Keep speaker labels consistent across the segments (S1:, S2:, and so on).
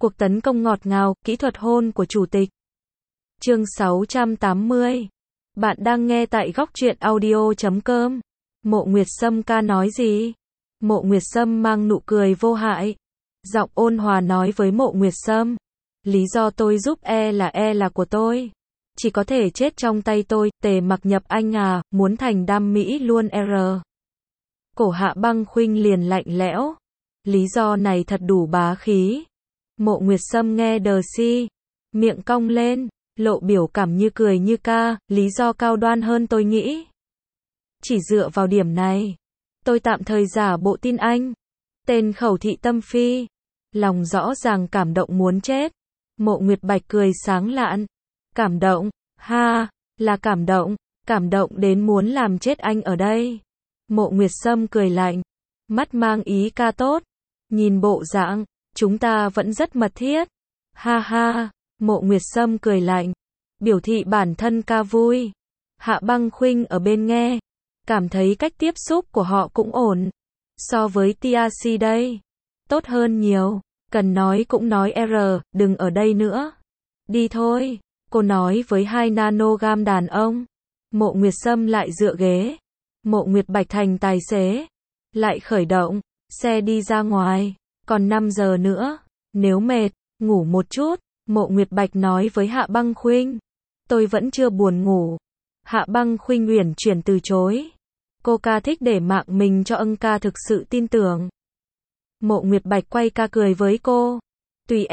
S1: Cuộc tấn công ngọt ngào, kỹ thuật hôn của chủ tịch. Chương 680. Bạn đang nghe tại góc truyện audio.com. Mộ Nguyệt Sâm ca nói gì? Mộ Nguyệt Sâm mang nụ cười vô hại. Giọng ôn hòa nói với Mộ Nguyệt Sâm. Lý do tôi giúp e là của tôi. Chỉ có thể chết trong tay tôi, Tề Mặc Nhập anh à, muốn thành đam mỹ luôn Cổ Hạ Băng Khuynh liền lạnh lẽo. Lý do này thật đủ bá khí. Mộ Nguyệt Sâm nghe đờ si, miệng cong lên, lộ biểu cảm như cười như ca, lý do cao đoan hơn tôi nghĩ. Chỉ dựa vào điểm này, tôi tạm thời giả bộ tin anh. Tên khẩu thị tâm phi, lòng rõ ràng cảm động muốn chết. Mộ Nguyệt Bạch cười sáng lạn. Cảm động, ha, là cảm động đến muốn làm chết anh ở đây. Mộ Nguyệt Sâm cười lạnh, mắt mang ý ca tốt, nhìn bộ dạng, chúng ta vẫn rất mật thiết. Ha ha, Mộ Nguyệt Sâm cười lạnh, biểu thị bản thân ca vui. Hạ Băng Khuynh ở bên nghe, cảm thấy cách tiếp xúc của họ cũng ổn. So với TRC đây, tốt hơn nhiều, cần nói cũng nói đừng ở đây nữa. Đi thôi, cô nói với 2 nanogam đàn ông. Mộ Nguyệt Sâm lại dựa ghế. Mộ Nguyệt Bạch thành tài xế, lại khởi động, xe đi ra ngoài. Còn 5 giờ nữa, nếu mệt, ngủ một chút. Mộ Nguyệt Bạch nói với Hạ Băng Khuynh. Tôi vẫn chưa buồn ngủ. Hạ Băng Khuynh uyển chuyển từ chối. Cô ca thích để mạng mình cho ca thực sự tin tưởng. Mộ Nguyệt Bạch quay ca cười với cô. Tùy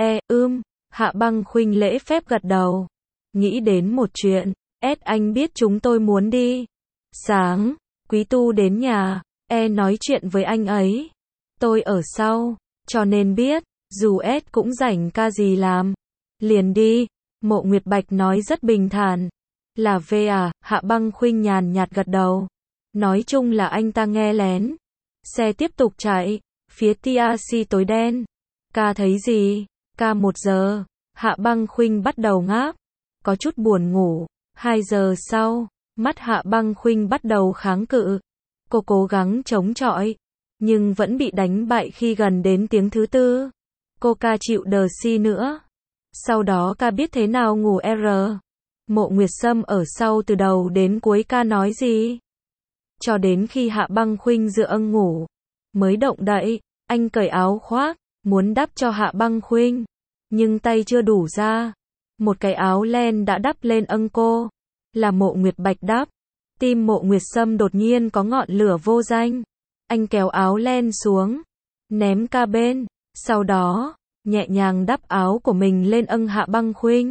S1: Hạ Băng Khuynh lễ phép gật đầu. Nghĩ đến một chuyện, anh biết chúng tôi muốn đi. Sáng, Quý Tu đến nhà, nói chuyện với anh ấy. Tôi ở sau, cho nên biết, dù cũng rảnh ca gì làm. Liền đi, Mộ Nguyệt Bạch nói rất bình thản. Là Hạ Băng Khuynh nhàn nhạt gật đầu. Nói chung là anh ta nghe lén. Xe tiếp tục chạy, phía TRC tối đen. Ca thấy gì? Ca 1 giờ, Hạ Băng Khuynh bắt đầu ngáp. Có chút buồn ngủ. 2 giờ sau, mắt Hạ Băng Khuynh bắt đầu kháng cự. Cô cố gắng chống chọi, nhưng vẫn bị đánh bại khi gần đến tiếng thứ 4. Cô ca chịu đờ si nữa. Sau đó ca biết thế nào ngủ Mộ Nguyệt Sâm ở sau từ đầu đến cuối ca nói gì. Cho đến khi Hạ Băng Khuynh dựa ngủ, mới động đậy, anh cởi áo khoác, muốn đắp cho Hạ Băng Khuynh. Nhưng tay chưa đủ ra. Một cái áo len đã đắp lên cô. Là Mộ Nguyệt Bạch đắp. Tim Mộ Nguyệt Sâm đột nhiên có ngọn lửa vô danh. Anh kéo áo len xuống, ném ca bên, sau đó, nhẹ nhàng đắp áo của mình lên Hạ Băng Khuynh.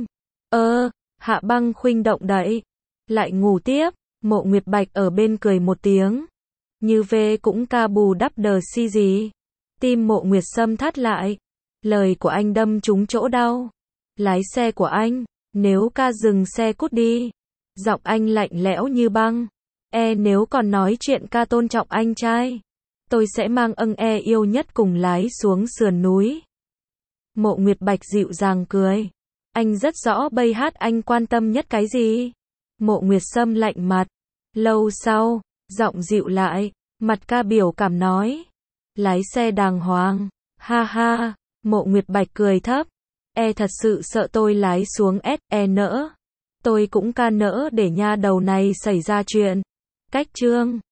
S1: Hạ Băng Khuynh động đậy, lại ngủ tiếp. Mộ Nguyệt Bạch ở bên cười một tiếng. Như cũng ca bù đắp đờ si gì. Tim Mộ Nguyệt Sâm thắt lại. Lời của anh đâm trúng chỗ đau. Lái xe của anh, nếu ca dừng xe cút đi. Giọng anh lạnh lẽo như băng. Nếu còn nói chuyện ca tôn trọng anh trai, tôi sẽ mang yêu nhất cùng lái xuống sườn núi. Mộ Nguyệt Bạch dịu dàng cười. Anh rất rõ bây anh quan tâm nhất cái gì. Mộ Nguyệt Sâm lạnh mặt. Lâu sau, giọng dịu lại, mặt ca biểu cảm nói. Lái xe đàng hoàng. Ha ha, Mộ Nguyệt Bạch cười thấp. Thật sự sợ tôi lái xuống nỡ. Tôi cũng ca nỡ để nha đầu này xảy ra chuyện. Cách chương